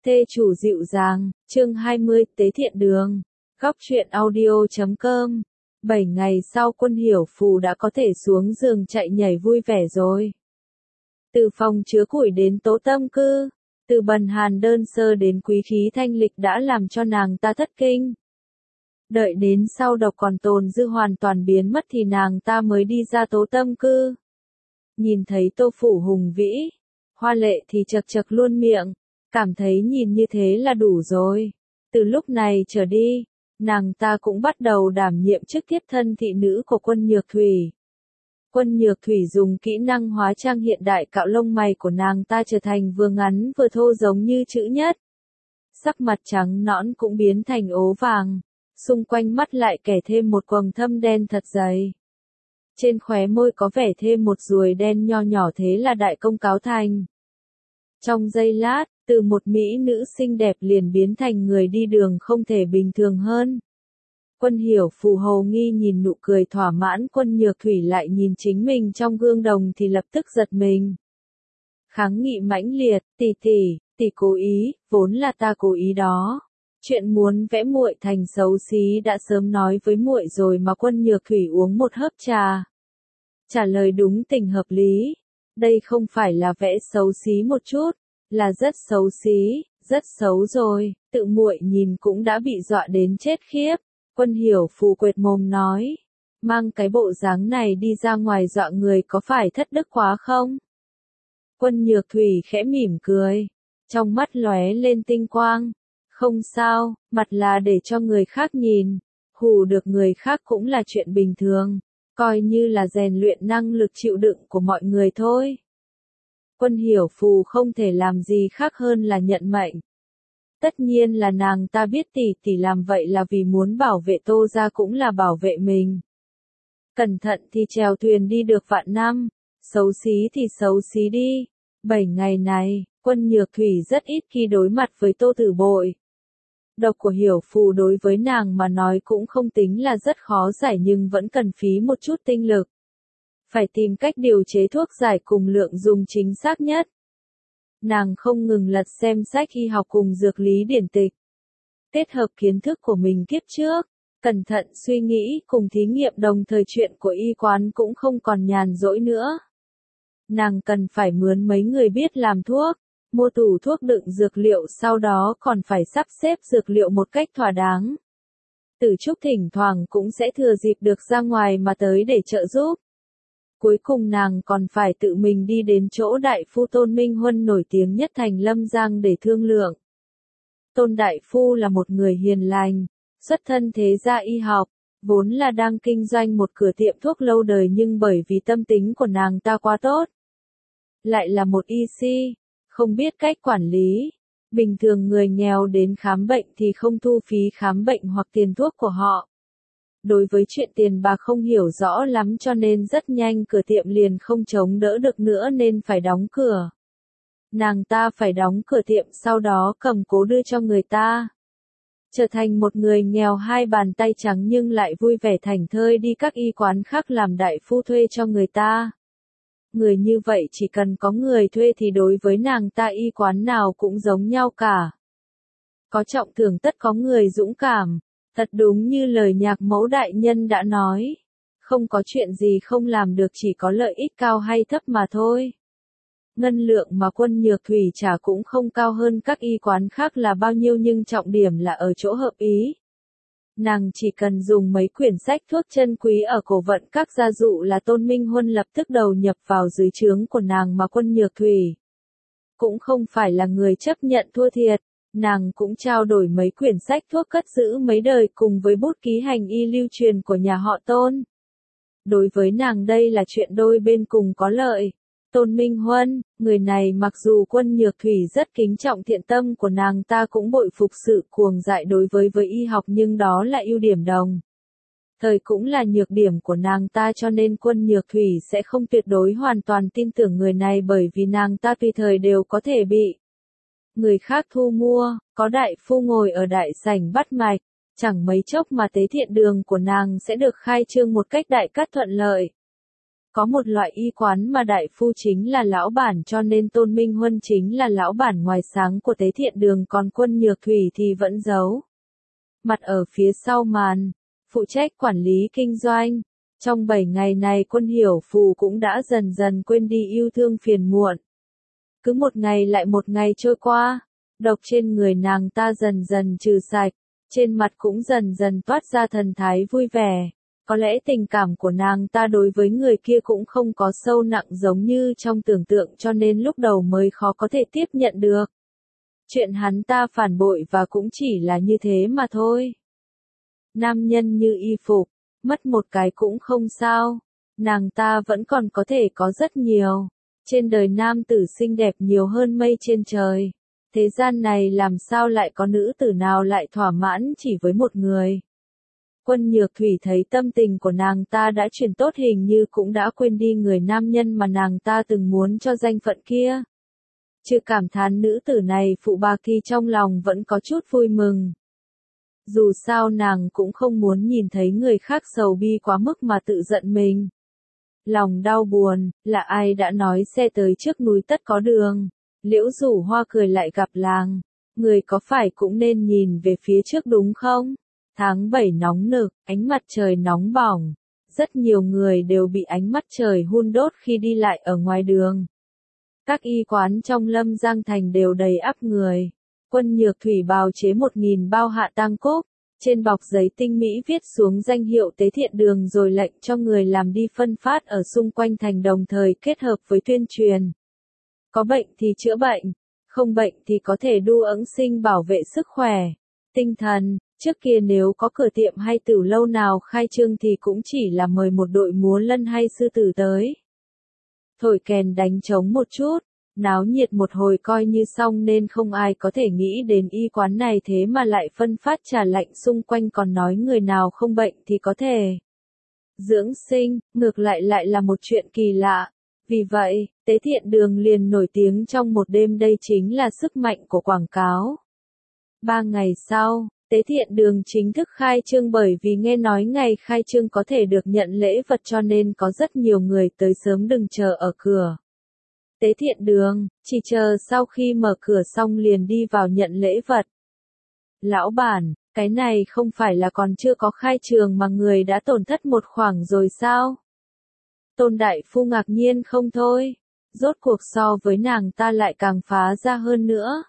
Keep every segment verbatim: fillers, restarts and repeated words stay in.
Thê chủ dịu dàng, chương hai mươi, Tế thiện đường. Góc truyện audio chấm com. Bảy ngày sau Quân Hiểu Phù đã có thể xuống giường chạy nhảy vui vẻ rồi. Từ phòng chứa củi đến tố tâm cư, từ bần hàn đơn sơ đến quý khí thanh lịch đã làm cho nàng ta thất kinh. Đợi đến sau độc còn tồn dư hoàn toàn biến mất thì nàng ta mới đi ra tố tâm cư. Nhìn thấy Tô Phủ hùng vĩ, hoa lệ thì chật chật luôn miệng, cảm thấy nhìn như thế là đủ rồi. Từ lúc này trở đi, nàng ta cũng bắt đầu đảm nhiệm chức tiếp thân thị nữ của Quân Nhược Thủy. Quân Nhược Thủy dùng kỹ năng hóa trang hiện đại cạo lông mày của nàng ta trở thành vừa ngắn vừa thô giống như chữ nhất. Sắc mặt trắng nõn cũng biến thành ố vàng, xung quanh mắt lại kẻ thêm một quầng thâm đen thật dày. Trên khóe môi có vẻ thêm một ruồi đen nho nhỏ, thế là đại công cáo thành. Trong giây lát, từ một mỹ nữ xinh đẹp liền biến thành người đi đường không thể bình thường hơn. Quân Hiểu Phù hầu nghi nhìn nụ cười thỏa mãn Quân Nhược Thủy lại nhìn chính mình trong gương đồng thì lập tức giật mình. Kháng nghị mãnh liệt, tỷ tỷ, tỷ cố ý, vốn là ta cố ý đó. Chuyện muốn vẽ muội thành xấu xí đã sớm nói với muội rồi mà. Quân Nhược Thủy uống một hớp trà. Trả lời đúng tình hợp lý. Đây không phải là vẽ xấu xí một chút, là rất xấu xí, rất xấu rồi, tự muội nhìn cũng đã bị dọa đến chết khiếp. Quân Hiểu Phù quệt mồm nói, mang cái bộ dáng này đi ra ngoài dọa người có phải thất đức quá không? Quân Nhược Thủy khẽ mỉm cười, trong mắt lóe lên tinh quang. Không sao, mặt là để cho người khác nhìn, hù được người khác cũng là chuyện bình thường, coi như là rèn luyện năng lực chịu đựng của mọi người thôi. Quân Hiểu Phù không thể làm gì khác hơn là nhận mệnh. Tất nhiên là nàng ta biết tỷ tỷ làm vậy là vì muốn bảo vệ Tô gia cũng là bảo vệ mình. Cẩn thận thì chèo thuyền đi được vạn năm, xấu xí thì xấu xí đi. Bảy ngày này, Quân Nhược Thủy rất ít khi đối mặt với Tô Tử Bội. Độc của Hiểu Phù đối với nàng mà nói cũng không tính là rất khó giải nhưng vẫn cần phí một chút tinh lực. Phải tìm cách điều chế thuốc giải cùng lượng dùng chính xác nhất. Nàng không ngừng lật xem sách y học cùng dược lý điển tịch. Kết hợp kiến thức của mình kiếp trước, cẩn thận suy nghĩ cùng thí nghiệm đồng thời chuyện của y quán cũng không còn nhàn rỗi nữa. Nàng cần phải mướn mấy người biết làm thuốc, mua tủ thuốc đựng dược liệu, sau đó còn phải sắp xếp dược liệu một cách thỏa đáng. Tử Trúc thỉnh thoảng cũng sẽ thừa dịp được ra ngoài mà tới để trợ giúp. Cuối cùng nàng còn phải tự mình đi đến chỗ đại phu Tôn Minh Huân nổi tiếng nhất thành Lâm Giang để thương lượng. Tôn đại phu là một người hiền lành, xuất thân thế gia y học, vốn là đang kinh doanh một cửa tiệm thuốc lâu đời nhưng bởi vì tâm tính của nàng ta quá tốt. Lại là một y sĩ, không biết cách quản lý. Bình thường người nghèo đến khám bệnh thì không thu phí khám bệnh hoặc tiền thuốc của họ. Đối với chuyện tiền bạc không hiểu rõ lắm cho nên rất nhanh cửa tiệm liền không chống đỡ được nữa nên phải đóng cửa. Nàng ta phải đóng cửa tiệm sau đó cầm cố đưa cho người ta. Trở thành một người nghèo hai bàn tay trắng nhưng lại vui vẻ thảnh thơi đi các y quán khác làm đại phu thuê cho người ta. Người như vậy chỉ cần có người thuê thì đối với nàng ta y quán nào cũng giống nhau cả. Có trọng thưởng tất có người dũng cảm. Thật đúng như lời Nhạc Mẫu đại nhân đã nói, không có chuyện gì không làm được, chỉ có lợi ích cao hay thấp mà thôi. Ngân lượng mà Quân Nhược Thủy trả cũng không cao hơn các y quán khác là bao nhiêu nhưng trọng điểm là ở chỗ hợp ý. Nàng chỉ cần dùng mấy quyển sách thuốc chân quý ở cổ vận các gia dụ là Tôn Minh Huân lập tức đầu nhập vào dưới trướng của nàng mà Quân Nhược Thủy cũng không phải là người chấp nhận thua thiệt. Nàng cũng trao đổi mấy quyển sách thuốc cất giữ mấy đời cùng với bút ký hành y lưu truyền của nhà họ Tôn. Đối với nàng đây là chuyện đôi bên cùng có lợi. Tôn Minh Huân, người này mặc dù Quân Nhược Thủy rất kính trọng thiện tâm của nàng ta cũng bội phục sự cuồng dại đối với với y học nhưng đó là ưu điểm đồng thời cũng là nhược điểm của nàng ta cho nên Quân Nhược Thủy sẽ không tuyệt đối hoàn toàn tin tưởng người này bởi vì nàng ta tùy thời đều có thể bị người khác thu mua. Có đại phu ngồi ở đại sảnh bắt mạch, chẳng mấy chốc mà tế thiện đường của nàng sẽ được khai trương một cách đại cát thuận lợi. Có một loại y quán mà đại phu chính là lão bản cho nên Tôn Minh Huân chính là lão bản ngoài sáng của Tế Thiện Đường, còn Quân Nhược Thủy thì vẫn giấu mặt ở phía sau màn, phụ trách quản lý kinh doanh. Trong bảy ngày này Quân Hiểu Phù cũng đã dần dần quên đi yêu thương phiền muộn. Cứ một ngày lại một ngày trôi qua, độc trên người nàng ta dần dần trừ sạch, trên mặt cũng dần dần toát ra thần thái vui vẻ. Có lẽ tình cảm của nàng ta đối với người kia cũng không có sâu nặng giống như trong tưởng tượng cho nên lúc đầu mới khó có thể tiếp nhận được. Chuyện hắn ta phản bội và cũng chỉ là như thế mà thôi. Nam nhân như y phục, mất một cái cũng không sao. Nàng ta vẫn còn có thể có rất nhiều. Trên đời nam tử xinh đẹp nhiều hơn mây trên trời. Thế gian này làm sao lại có nữ tử nào lại thỏa mãn chỉ với một người. Quân Nhược Thủy thấy tâm tình của nàng ta đã chuyển tốt, hình như cũng đã quên đi người nam nhân mà nàng ta từng muốn cho danh phận kia. Chưa cảm thán nữ tử này phụ bạc thì trong lòng vẫn có chút vui mừng. Dù sao nàng cũng không muốn nhìn thấy người khác sầu bi quá mức mà tự giận mình. Lòng đau buồn, là ai đã nói xe tới trước núi tất có đường. Liễu Rủ Hoa cười lại gặp làng. Người có phải cũng nên nhìn về phía trước đúng không? Tháng bảy nóng nực, ánh mặt trời nóng bỏng. Rất nhiều người đều bị ánh mặt trời hun đốt khi đi lại ở ngoài đường. Các y quán trong Lâm Giang Thành đều đầy ắp người. Quân Nhược Thủy bào chế một nghìn bao hạ tang cúc. Trên bọc giấy tinh mỹ viết xuống danh hiệu Tế Thiện Đường rồi lệnh cho người làm đi phân phát ở xung quanh thành, đồng thời kết hợp với tuyên truyền. Có bệnh thì chữa bệnh, không bệnh thì có thể đu ẫng sinh bảo vệ sức khỏe, tinh thần. Trước kia nếu có cửa tiệm hay tửu lâu nào khai trương thì cũng chỉ là mời một đội múa lân hay sư tử tới. Thổi kèn đánh trống một chút, náo nhiệt một hồi coi như xong nên không ai có thể nghĩ đến y quán này thế mà lại phân phát trà lạnh xung quanh, còn nói người nào không bệnh thì có thể dưỡng sinh, ngược lại lại là một chuyện kỳ lạ. Vì vậy, Tế Thiện Đường liền nổi tiếng trong một đêm, đây chính là sức mạnh của quảng cáo. Ba ngày sau, Tế Thiện Đường chính thức khai trương, bởi vì nghe nói ngày khai trương có thể được nhận lễ vật cho nên có rất nhiều người tới sớm đừng chờ ở cửa. Tế Thiện Đường, chỉ chờ sau khi mở cửa xong liền đi vào nhận lễ vật. Lão bản, cái này không phải là còn chưa có khai trường mà người đã tổn thất một khoảng rồi sao? Tôn Đại Phu ngạc nhiên không thôi, rốt cuộc so với nàng ta lại càng phá ra hơn nữa.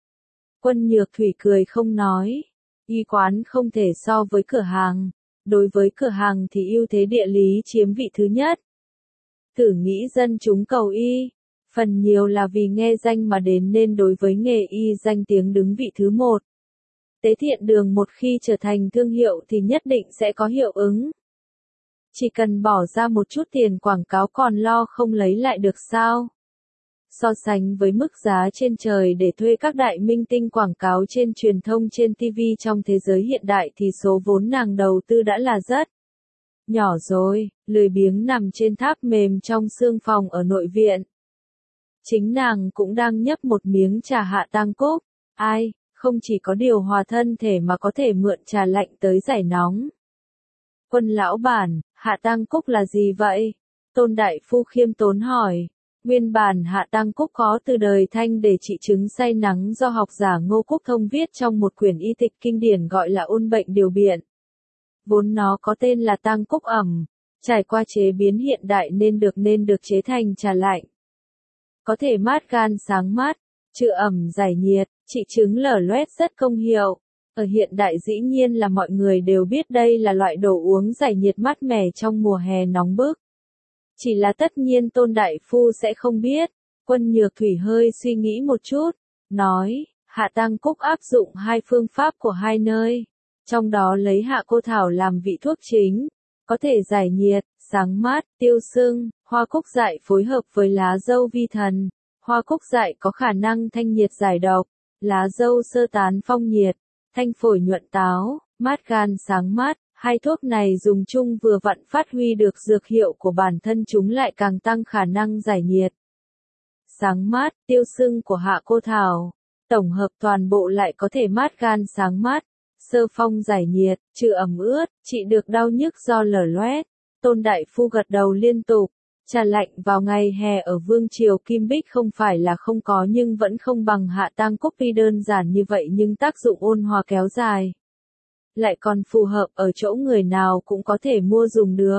Quân Nhược Thủy cười không nói, y quán không thể so với cửa hàng, đối với cửa hàng thì ưu thế địa lý chiếm vị thứ nhất. Thử nghĩ dân chúng cầu y, phần nhiều là vì nghe danh mà đến nên đối với nghề y danh tiếng đứng vị thứ một. Tế Thiện Đường một khi trở thành thương hiệu thì nhất định sẽ có hiệu ứng. Chỉ cần bỏ ra một chút tiền quảng cáo còn lo không lấy lại được sao? So sánh với mức giá trên trời để thuê các đại minh tinh quảng cáo trên truyền thông trên ti vi trong thế giới hiện đại thì số vốn nàng đầu tư đã là rất nhỏ rồi, lười biếng nằm trên tháp mềm trong xương phòng ở nội viện. Chính nàng cũng đang nhấp một miếng trà hạ tang cúc, ai, không chỉ có điều hòa thân thể mà có thể mượn trà lạnh tới giải nóng. Quân lão bản, hạ tang cúc là gì vậy? Tôn Đại Phu khiêm tốn hỏi. Nguyên bản hạ tang cúc có từ đời Thanh để trị chứng say nắng do học giả Ngô Quốc Thông viết trong một quyển y tịch kinh điển gọi là Ôn Bệnh Điều Biện. Vốn nó có tên là tang cúc ẩm, trải qua chế biến hiện đại nên được nên được chế thành trà lạnh. Có thể mát gan sáng mát, chữa ẩm giải nhiệt, trị chứng lở loét rất công hiệu. Ở hiện đại dĩ nhiên là mọi người đều biết đây là loại đồ uống giải nhiệt mát mẻ trong mùa hè nóng bức. Chỉ là tất nhiên Tôn Đại Phu sẽ không biết. Quân Nhược Thủy hơi suy nghĩ một chút, nói, hạ tang cúc áp dụng hai phương pháp của hai nơi. Trong đó lấy hạ cô thảo làm vị thuốc chính, có thể giải nhiệt, sáng mát, tiêu sưng. Hoa cúc dại phối hợp với lá dâu vi thần. Hoa cúc dại có khả năng thanh nhiệt giải độc, lá dâu sơ tán phong nhiệt, thanh phổi nhuận táo, mát gan sáng mát. Hai thuốc này dùng chung vừa vặn phát huy được dược hiệu của bản thân, chúng lại càng tăng khả năng giải nhiệt, sáng mát, tiêu sưng của hạ cô thảo. Tổng hợp toàn bộ lại có thể mát gan sáng mát, sơ phong giải nhiệt, trừ ẩm ướt, trị được đau nhức do lở loét. Tôn Đại Phu gật đầu liên tục. Trà lạnh vào ngày hè ở vương triều Kim Bích không phải là không có nhưng vẫn không bằng hạ tang coffee đơn giản như vậy nhưng tác dụng ôn hòa kéo dài. Lại còn phù hợp ở chỗ người nào cũng có thể mua dùng được.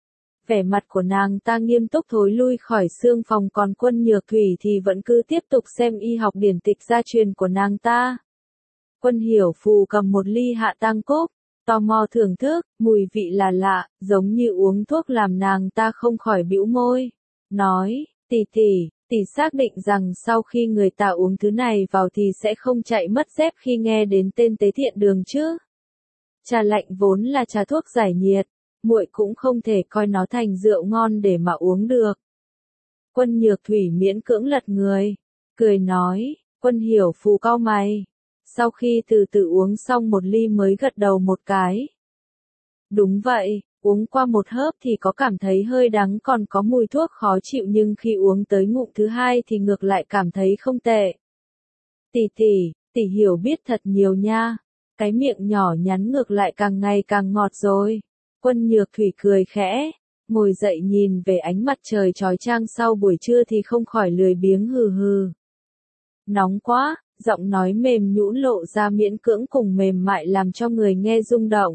Vẻ mặt của nàng ta nghiêm túc thối lui khỏi xương phòng còn Quân Nhược Thủy thì vẫn cứ tiếp tục xem y học điển tịch gia truyền của nàng ta. Quân Hiểu Phù cầm một ly hạ tang cốc, tò mò thưởng thức, mùi vị là lạ, giống như uống thuốc làm nàng ta không khỏi bĩu môi. Nói, tỷ tỷ, tỷ xác định rằng sau khi người ta uống thứ này vào thì sẽ không chạy mất dép khi nghe đến tên Tế Thiện Đường chứ. Trà lạnh vốn là trà thuốc giải nhiệt, muội cũng không thể coi nó thành rượu ngon để mà uống được. Quân Nhược Thủy miễn cưỡng lật người, cười nói, Quân Hiểu Phù cau mày. Sau khi từ từ uống xong một ly mới gật đầu một cái. Đúng vậy, uống qua một hớp thì có cảm thấy hơi đắng còn có mùi thuốc khó chịu nhưng khi uống tới ngụm thứ hai thì ngược lại cảm thấy không tệ. Tỷ tỷ, tỷ hiểu biết thật nhiều nha. Cái miệng nhỏ nhắn ngược lại càng ngày càng ngọt rồi. Quân Nhược Thủy cười khẽ, ngồi dậy nhìn về ánh mặt trời chói chang sau buổi trưa thì không khỏi lười biếng hừ hừ. Nóng quá, giọng nói mềm nhũn lộ ra miễn cưỡng cùng mềm mại làm cho người nghe rung động.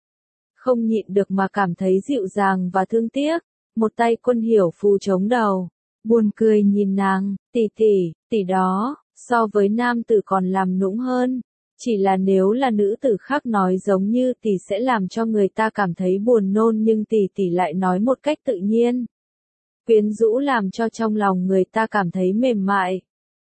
Không nhịn được mà cảm thấy dịu dàng và thương tiếc, một tay Quân Hiểu Phù chống đầu, buồn cười nhìn nàng, tỷ tỷ, tỷ đó, so với nam tử còn làm nũng hơn. Chỉ là nếu là nữ tử khác nói giống như tỷ sẽ làm cho người ta cảm thấy buồn nôn nhưng tỷ tỷ lại nói một cách tự nhiên. Quyến rũ làm cho trong lòng người ta cảm thấy mềm mại.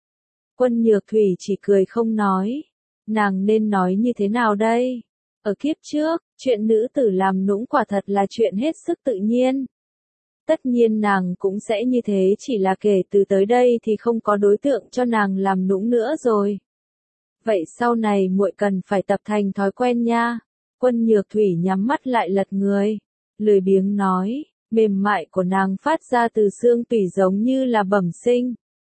Quân Nhược Thủy chỉ cười không nói. Nàng nên nói như thế nào đây? Ở kiếp trước, chuyện nữ tử làm nũng quả thật là chuyện hết sức tự nhiên. Tất nhiên nàng cũng sẽ như thế chỉ là kể từ tới đây thì không có đối tượng cho nàng làm nũng nữa rồi. Vậy sau này muội cần phải tập thành thói quen nha. Quân Nhược Thủy nhắm mắt lại lật người, lười biếng nói, mềm mại của nàng phát ra từ xương tủy giống như là bẩm sinh.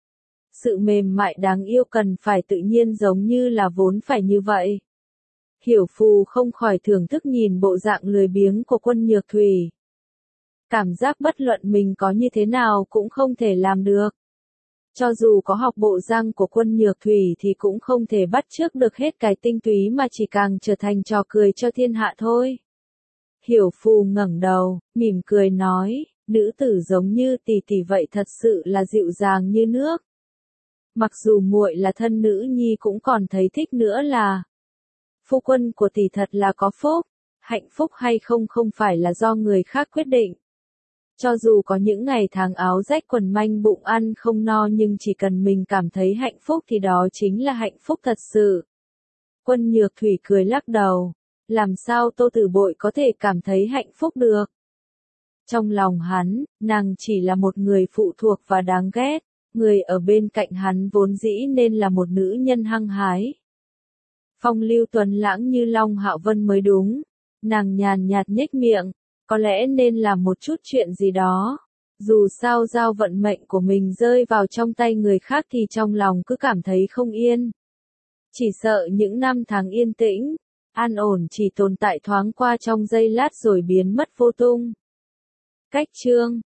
Sự mềm mại đáng yêu cần phải tự nhiên giống như là vốn phải như vậy. Hiểu Phù không khỏi thưởng thức nhìn bộ dạng lười biếng của Quân Nhược Thủy. Cảm giác bất luận mình có như thế nào cũng không thể làm được. Cho dù có học bộ răng của Quân Nhược Thủy thì cũng không thể bắt chước được hết cái tinh túy mà chỉ càng trở thành trò cười cho thiên hạ thôi. Hiểu Phù ngẩng đầu, mỉm cười nói, nữ tử giống như tỷ tỷ vậy thật sự là dịu dàng như nước. Mặc dù muội là thân nữ nhi cũng còn thấy thích nữa là. Phu quân của tỷ thật là có phúc, hạnh phúc hay không không phải là do người khác quyết định. Cho dù có những ngày tháng áo rách quần manh bụng ăn không no nhưng chỉ cần mình cảm thấy hạnh phúc thì đó chính là hạnh phúc thật sự. Quân Nhược Thủy cười lắc đầu, làm sao Tô Tử Bội có thể cảm thấy hạnh phúc được? Trong lòng hắn, nàng chỉ là một người phụ thuộc và đáng ghét, người ở bên cạnh hắn vốn dĩ nên là một nữ nhân hăng hái. Phong lưu tuấn lãng như Long Hạo Vân mới đúng, nàng nhàn nhạt nhếch miệng. Có lẽ nên làm một chút chuyện gì đó. Dù sao giao vận mệnh của mình rơi vào trong tay người khác thì trong lòng cứ cảm thấy không yên. Chỉ sợ những năm tháng yên tĩnh, an ổn chỉ tồn tại thoáng qua trong giây lát rồi biến mất vô tung. Cách chương